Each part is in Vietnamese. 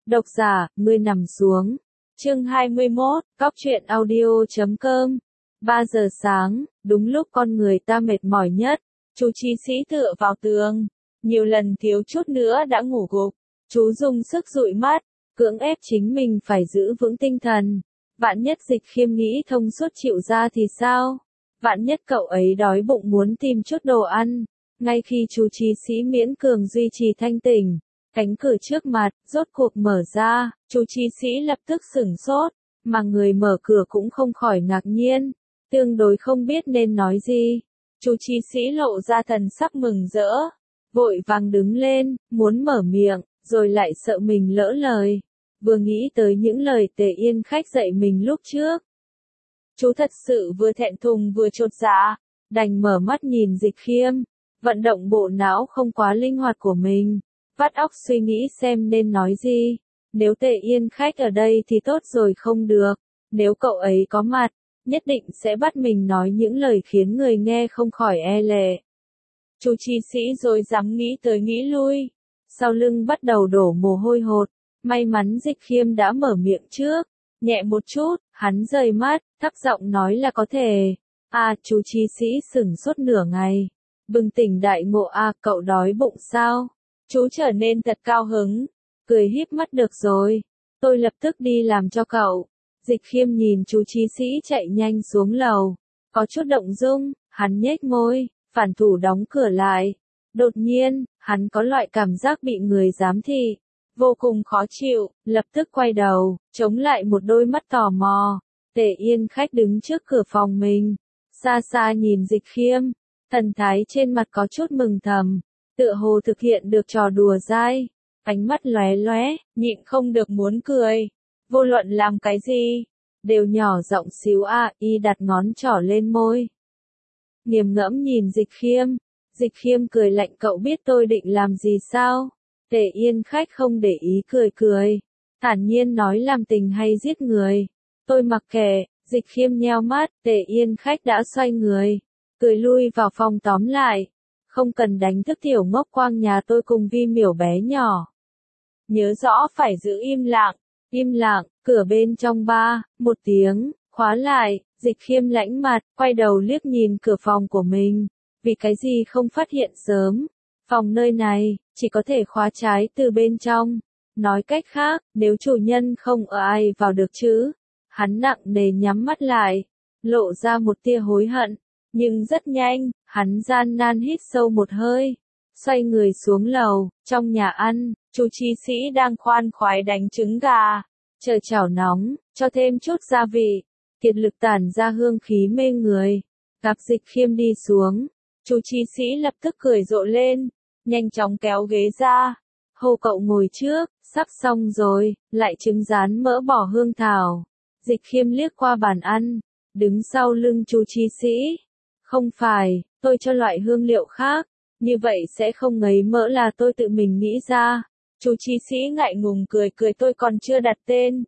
Độc giả, ngươi nằm xuống. Chương 21, Cóc truyện audio.com. 3 giờ sáng, đúng lúc con người ta mệt mỏi nhất, chú Chí Sĩ tựa vào tường, nhiều lần thiếu chút nữa đã ngủ gục. Chú dùng sức dụi mắt, cưỡng ép chính mình phải giữ vững tinh thần. Vạn nhất Dịch Khiêm nghĩ thông suốt chịu ra thì sao? Vạn nhất cậu ấy đói bụng muốn tìm chút đồ ăn. Ngay khi chú Chí Sĩ miễn cường duy trì thanh tỉnh, cánh cửa trước mặt, rốt cuộc mở ra, chú Chí Sĩ lập tức sửng sốt, mà người mở cửa cũng không khỏi ngạc nhiên, tương đối không biết nên nói gì. Chú Chí Sĩ lộ ra thần sắc mừng rỡ, vội vàng đứng lên, muốn mở miệng, rồi lại sợ mình lỡ lời. Vừa nghĩ tới những lời Tề Yên Khách dạy mình lúc trước, chú thật sự vừa thẹn thùng vừa chột dạ, đành mở mắt nhìn Dịch Khiêm, vận động bộ não không quá linh hoạt của mình, vắt óc suy nghĩ xem nên nói gì. Nếu Tề Yên Khách ở đây thì tốt rồi không được, nếu cậu ấy có mặt, nhất định sẽ bắt mình nói những lời khiến người nghe không khỏi e lệ. Chú Chí Sĩ rồi dám nghĩ tới nghĩ lui, sau lưng bắt đầu đổ mồ hôi hột, may mắn Dịch Khiêm đã mở miệng trước, nhẹ một chút, hắn rời mắt, thấp giọng nói là có thể. Chú Chí Sĩ sửng sốt nửa ngày, bừng tỉnh đại ngộ. Cậu đói bụng sao? Chú trở nên thật cao hứng, cười híp mắt. Được rồi, tôi lập tức đi làm cho cậu. Dịch Khiêm nhìn chú Chí Sĩ chạy nhanh xuống lầu, có chút động dung, hắn nhếch môi, phản thủ đóng cửa lại. Đột nhiên, hắn có loại cảm giác bị người giám thị, vô cùng khó chịu, lập tức quay đầu, chống lại một đôi mắt tò mò. Tề Yên Khách đứng trước cửa phòng mình, xa xa nhìn Dịch Khiêm, thần thái trên mặt có chút mừng thầm, tựa hồ thực hiện được trò đùa dai, ánh mắt lóe lóe, nhịn không được muốn cười. Vô luận làm cái gì, đều nhỏ giọng xíu. Y đặt ngón trỏ lên môi, nghiền ngẫm nhìn Dịch Khiêm. Dịch Khiêm cười lạnh. Cậu biết tôi định làm gì sao? Tề Yên Khách không để ý cười cười, thản nhiên nói làm tình hay giết người. Tôi mặc kệ. Dịch Khiêm nheo mắt, Tề Yên Khách đã xoay người, cười lui vào phòng. Tóm lại, không cần đánh thức tiểu ngốc quang nhà tôi cùng Vi Miểu bé nhỏ. Nhớ rõ phải giữ im lặng. Im lặng, cửa bên trong một tiếng, khóa lại. Dịch Khiêm lãnh mặt, quay đầu liếc nhìn cửa phòng của mình. Vì cái gì không phát hiện sớm? Phòng nơi này, chỉ có thể khóa trái từ bên trong. Nói cách khác, nếu chủ nhân không ở ai vào được chứ? Hắn nặng nề nhắm mắt lại, lộ ra một tia hối hận. Nhưng rất nhanh, hắn gian nan hít sâu một hơi, xoay người xuống lầu. Trong nhà ăn, chú Chí Sĩ đang khoan khoái đánh trứng gà, chờ chảo nóng, cho thêm chút gia vị, kiệt lực tản ra hương khí mê người. Gặp Dịch Khiêm đi xuống, chú Chí Sĩ lập tức cười rộ lên, nhanh chóng kéo ghế ra. Hô cậu ngồi trước, sắp xong rồi, lại trứng rán mỡ bò hương thảo. Dịch Khiêm liếc qua bàn ăn, đứng sau lưng chú Chí Sĩ. Không phải, tôi cho loại hương liệu khác, như vậy sẽ không ngấy mỡ, là tôi tự mình nghĩ ra. Chú Chí Sĩ ngại ngùng cười cười. Tôi còn chưa đặt tên,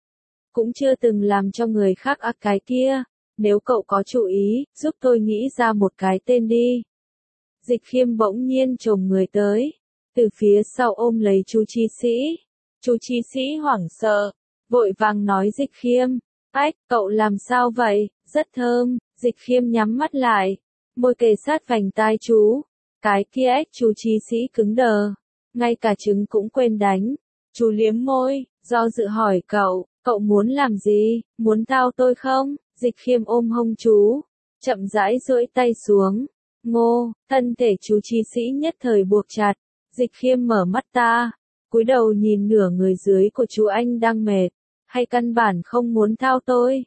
cũng chưa từng làm cho người khác cái kia. Nếu cậu có chủ ý, giúp tôi nghĩ ra một cái tên đi. Dịch Khiêm bỗng nhiên chồm người tới, từ phía sau ôm lấy chú Chí Sĩ. Chú Chí Sĩ hoảng sợ, vội vàng nói Dịch Khiêm, cậu làm sao vậy? Rất thơm. Dịch Khiêm nhắm mắt lại, môi kề sát vành tai chú. Cái kia chú Chí Sĩ cứng đờ, ngay cả trứng cũng quên đánh. Chú liếm môi, do dự hỏi cậu muốn làm gì? Muốn thao tôi không? Dịch Khiêm ôm hông chú, chậm rãi duỗi tay xuống. Ngô, thân thể chú Chí Sĩ nhất thời buộc chặt. Dịch Khiêm mở mắt cúi đầu nhìn nửa người dưới của chú. Anh đang mệt, hay căn bản không muốn thao tôi?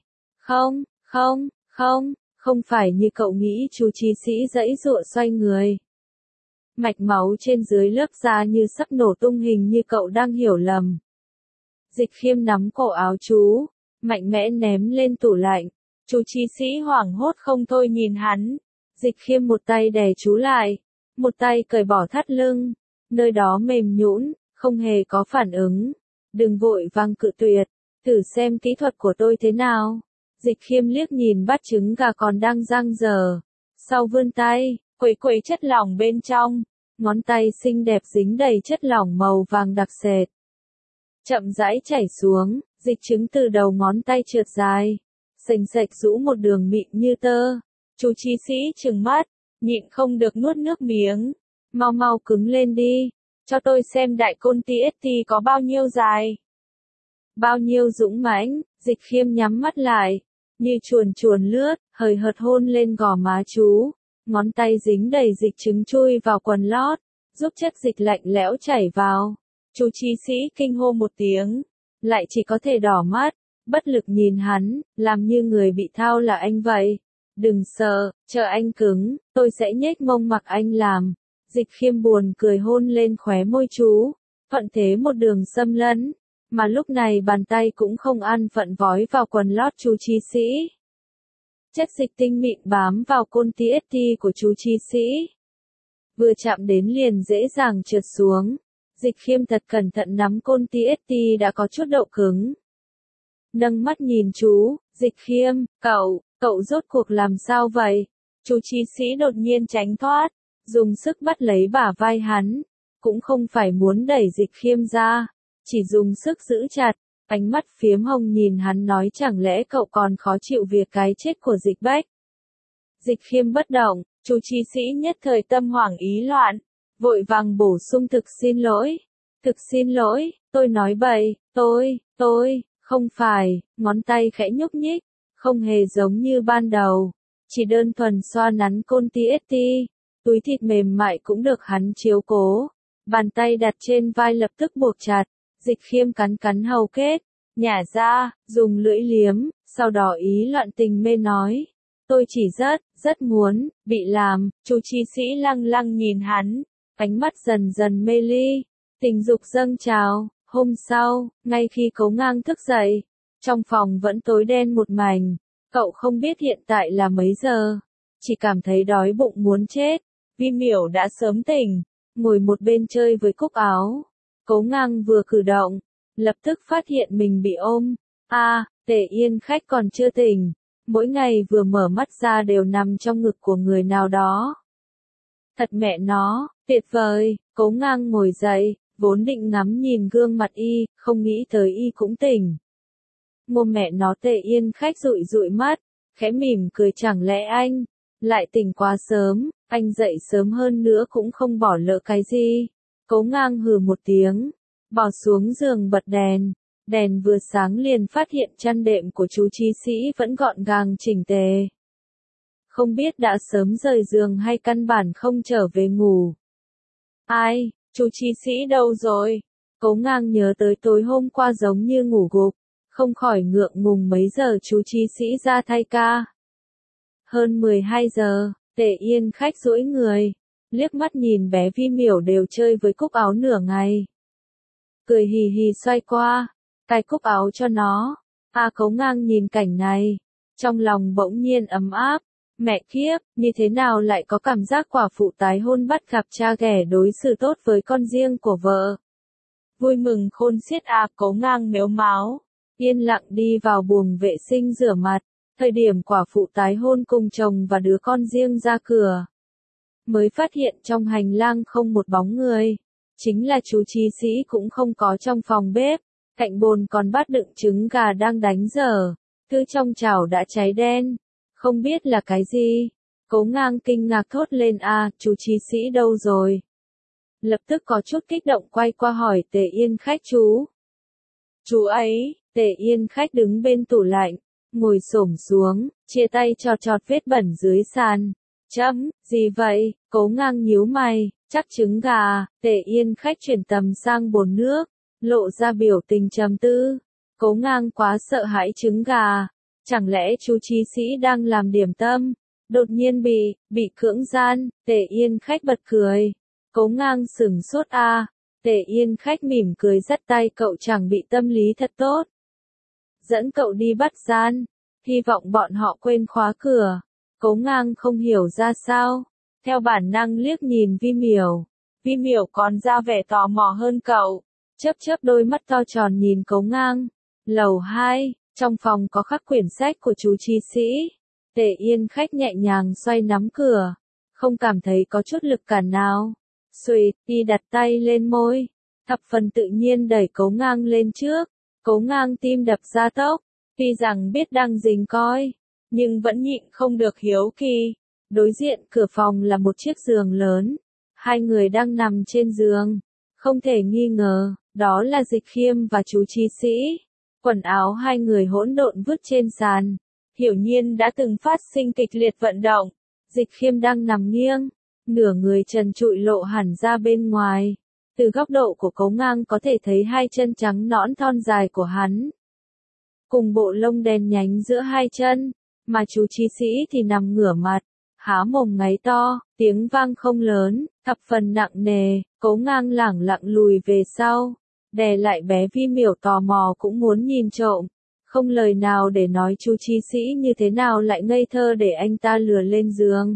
Không phải như cậu nghĩ. Chú Chí Sĩ giãy giụa xoay người. Mạch máu trên dưới lớp da như sắp nổ tung, hình như cậu đang hiểu lầm. Dịch Khiêm nắm cổ áo chú, mạnh mẽ ném lên tủ lạnh. Chú Chí Sĩ hoảng hốt không thôi nhìn hắn. Dịch Khiêm một tay đè chú lại, một tay cởi bỏ thắt lưng, nơi đó mềm nhũn, không hề có phản ứng. Đừng vội vàng cự tuyệt, thử xem kỹ thuật của tôi thế nào. Dịch Khiêm liếc nhìn bát trứng gà còn đang dang dở, sau vươn tay, quấy chất lỏng bên trong, ngón tay xinh đẹp dính đầy chất lỏng màu vàng đặc sệt. chậm rãi chảy xuống, dịch chứng từ đầu ngón tay trượt dài, sềnh sệch rũ một đường mịn như tơ. Chú chi sĩ trừng mắt, nhịn không được nuốt nước miếng. Mau mau cứng lên đi, cho tôi xem đại côn TST có bao nhiêu dài. Bao nhiêu dũng mãnh. Dịch Khiêm nhắm mắt lại, như chuồn chuồn lướt, hời hợt hôn lên gò má chú. Ngón tay dính đầy dịch chứng chui vào quần lót, giúp chất dịch lạnh lẽo chảy vào. Chú chi sĩ kinh hô một tiếng, lại chỉ có thể đỏ mắt, bất lực nhìn hắn, làm như người bị thao là anh vậy. Đừng sợ, chờ anh cứng, tôi sẽ nhếch mông mặc anh làm. Dịch Khiêm buồn cười hôn lên khóe môi chú, thuận thế một đường xâm lấn, mà lúc này bàn tay cũng không ăn phận vói vào quần lót chú chi sĩ. Chất dịch tinh mịn bám vào côn TST của chú chi sĩ. Vừa chạm đến liền dễ dàng trượt xuống. Dịch Khiêm thật cẩn thận nắm côn TST đã có chút độ cứng. Nâng mắt nhìn chú, Dịch Khiêm, cậu rốt cuộc làm sao vậy? Chú chi sĩ đột nhiên tránh thoát, dùng sức bắt lấy bả vai hắn, cũng không phải muốn đẩy Dịch Khiêm ra, chỉ dùng sức giữ chặt, ánh mắt phiếm hồng nhìn hắn nói chẳng lẽ cậu còn khó chịu việc cái chết của Dịch Bách. Dịch Khiêm bất động, chú chi sĩ nhất thời tâm hoảng ý loạn, vội vàng bổ sung thực xin lỗi, tôi nói bậy, tôi, không phải, ngón tay khẽ nhúc nhích, không hề giống như ban đầu, chỉ đơn thuần xoa nắn côn TST, túi thịt mềm mại cũng được hắn chiếu cố, bàn tay đặt trên vai lập tức buộc chặt, Dịch Khiêm cắn hầu kết, nhả ra, dùng lưỡi liếm, sau đó ý loạn tình mê nói, tôi chỉ rất muốn, bị làm. Chú chi sĩ lăng lăng nhìn hắn, ánh mắt dần dần mê ly, tình dục dâng trào. Hôm sau, ngay khi Cố Ngang thức dậy, trong phòng vẫn tối đen một mảnh, cậu không biết hiện tại là mấy giờ, chỉ cảm thấy đói bụng muốn chết. Vi Miểu đã sớm tỉnh, ngồi một bên chơi với cúc áo. Cố Ngang vừa cử động, lập tức phát hiện mình bị ôm. Tề Yên Khách còn chưa tỉnh, mỗi ngày vừa mở mắt ra đều nằm trong ngực của người nào đó. Thật mẹ nó, tuyệt vời. Cố Ngang ngồi dậy, vốn định ngắm nhìn gương mặt y, không nghĩ tới y cũng tỉnh. Mồm mẹ nó. Tề Yên Khách dụi dụi mắt, khẽ mỉm cười, chẳng lẽ anh lại tỉnh quá sớm, anh dậy sớm hơn nữa cũng không bỏ lỡ cái gì. Cố Ngang hừ một tiếng, bỏ xuống giường bật đèn vừa sáng liền phát hiện chăn đệm của chú chi sĩ vẫn gọn gàng chỉnh tề. Không biết đã sớm rời giường hay căn bản không trở về ngủ. Ai, chú chi sĩ đâu rồi? Cố Ngang nhớ tới tối hôm qua giống như ngủ gục, không khỏi ngượng ngùng mấy giờ chú chi sĩ ra thay ca. Hơn 12 giờ, Tề Yên Khách duỗi người, liếc mắt nhìn bé Vi Miểu đều chơi với cúc áo nửa ngày. Cười hì hì xoay qua, cài cúc áo cho nó. Cố Ngang nhìn cảnh này, trong lòng bỗng nhiên ấm áp. Mẹ kiếp, như thế nào lại có cảm giác quả phụ tái hôn bắt gặp cha ghẻ đối xử tốt với con riêng của vợ. Vui mừng khôn xiết. Cố Ngang mếu máo, yên lặng đi vào buồng vệ sinh rửa mặt, thời điểm quả phụ tái hôn cùng chồng và đứa con riêng ra cửa. Mới phát hiện trong hành lang không một bóng người, chính là chú chi sĩ cũng không có trong phòng bếp, cạnh bồn còn bát đựng trứng gà đang đánh dở, thứ trong chảo đã cháy đen. Không biết là cái gì. Cố Ngang kinh ngạc thốt lên, chú chi sĩ đâu rồi? Lập tức có chút kích động quay qua hỏi Tề Yên Khách Chú ấy. Tề Yên Khách đứng bên tủ lạnh, ngồi xổm xuống, chia tay chọt vết bẩn dưới sàn. Gì vậy? Cố Ngang nhíu mày, chắc trứng gà. Tề Yên Khách chuyển tầm sang bồn nước, lộ ra biểu tình trầm tư. Cố Ngang quá sợ hãi trứng gà. Chẳng lẽ chú chi sĩ đang làm điểm tâm, đột nhiên bị cưỡng gian. Tề Yên Khách bật cười. Cố Ngang sửng sốt. Tề Yên Khách mỉm cười dắt tay cậu, chẳng bị tâm lý thật tốt. Dẫn cậu đi bắt gian, hy vọng bọn họ quên khóa cửa. Cố Ngang không hiểu ra sao, theo bản năng liếc nhìn Vi Miểu. Vi Miểu còn ra vẻ tò mò hơn cậu, chớp đôi mắt to tròn nhìn Cố Ngang. Lầu 2. Trong phòng có khắc quyển sách của chú chi sĩ. Tề Yên Khách nhẹ nhàng xoay nắm cửa, không cảm thấy có chút lực cản nào. Xuỵt, y đặt tay lên môi, thập phần tự nhiên đẩy Cố Ngang lên trước. Cố Ngang tim đập gia tốc, tuy rằng biết đang rình coi, nhưng vẫn nhịn không được hiếu kỳ. Đối diện cửa phòng là một chiếc giường lớn, hai người đang nằm trên giường, không thể nghi ngờ, đó là Dịch Khiêm và chú Chi Sĩ. Quần áo hai người hỗn độn vứt trên sàn, hiển nhiên đã từng phát sinh kịch liệt vận động. Dịch Khiêm đang nằm nghiêng, nửa người trần trụi lộ hẳn ra bên ngoài. Từ góc độ của Cố Ngang có thể thấy hai chân trắng nõn thon dài của hắn, cùng bộ lông đen nhánh giữa hai chân, mà chú Chi Sĩ thì nằm ngửa mặt, há mồm ngáy to, tiếng vang không lớn, thập phần nặng nề. Cố Ngang lẳng lặng lùi về sau, đè lại bé Vi Miểu tò mò cũng muốn nhìn trộm, không lời nào để nói chú Chi Sĩ như thế nào lại ngây thơ để anh ta lừa lên giường.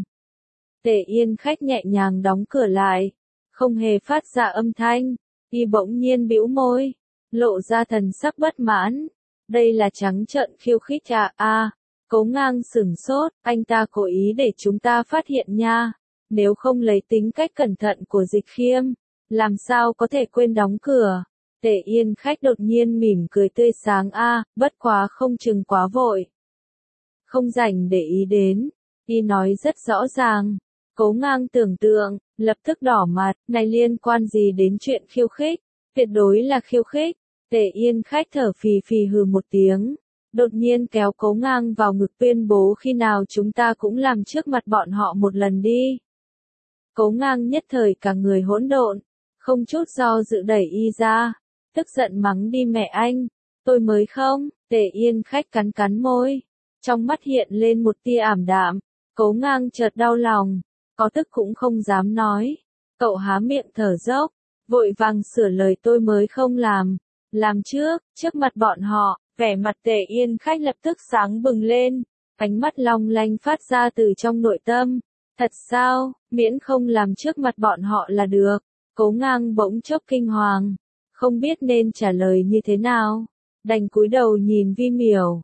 Tề Yên Khách nhẹ nhàng đóng cửa lại, không hề phát ra âm thanh, y bỗng nhiên bĩu môi, lộ ra thần sắc bất mãn. Đây là trắng trợn khiêu khích à? Cố Ngang sửng sốt, anh ta cố ý để chúng ta phát hiện nha. Nếu không lấy tính cách cẩn thận của Dịch Khiêm, làm sao có thể quên đóng cửa. Tề Yên Khách đột nhiên mỉm cười tươi sáng bất quá không chừng quá vội. Không rảnh để ý đến, y nói rất rõ ràng. Cố Ngang tưởng tượng, lập tức đỏ mặt, này liên quan gì đến chuyện khiêu khích, tuyệt đối là khiêu khích. Tề Yên Khách thở phì phì hừ một tiếng, đột nhiên kéo Cố Ngang vào ngực tuyên bố khi nào chúng ta cũng làm trước mặt bọn họ một lần đi. Cố Ngang nhất thời cả người hỗn độn, không chút do dự đẩy y ra, tức giận mắng đi mẹ anh, tôi mới không. Tề Yên Khách cắn cắn môi, trong mắt hiện lên một tia ảm đạm. Cố Ngang chợt đau lòng, có tức cũng không dám nói. Cậu há miệng thở dốc, vội vàng sửa lời tôi mới không làm trước mặt bọn họ. Vẻ mặt Tề Yên Khách lập tức sáng bừng lên, ánh mắt long lanh phát ra từ trong nội tâm. Thật sao, miễn không làm trước mặt bọn họ là được. Cố Ngang bỗng chốc kinh hoàng, không biết nên trả lời như thế nào, đành cúi đầu nhìn Vi Miểu.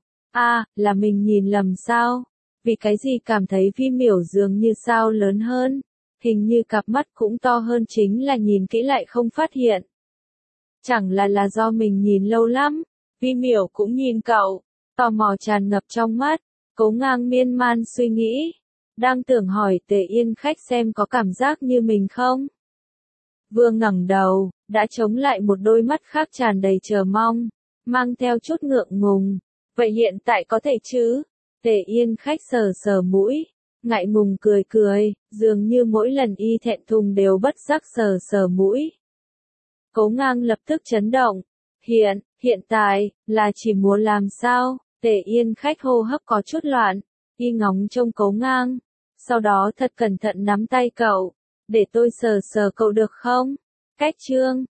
Là mình nhìn lầm sao? Vì cái gì cảm thấy Vi Miểu dường như sao lớn hơn, hình như cặp mắt cũng to hơn, chính là nhìn kỹ lại không phát hiện. Chẳng là do mình nhìn lâu lắm. Vi Miểu cũng nhìn cậu, tò mò tràn ngập trong mắt. Cố Ngang miên man suy nghĩ, đang tưởng hỏi Tề Yên Khách xem có cảm giác như mình không. Vừa ngẩng đầu, đã chống lại một đôi mắt khác tràn đầy chờ mong, mang theo chút ngượng ngùng. Vậy hiện tại có thể chứ? Tề Yên Khách sờ sờ mũi, ngại ngùng cười, dường như mỗi lần y thẹn thùng đều bất giác sờ sờ mũi. Cố Ngang lập tức chấn động. Hiện tại, là chỉ muốn làm sao? Tề Yên Khách hô hấp có chút loạn, y ngóng trông Cố Ngang, sau đó thật cẩn thận nắm tay cậu, để tôi sờ sờ cậu được không? Cách chương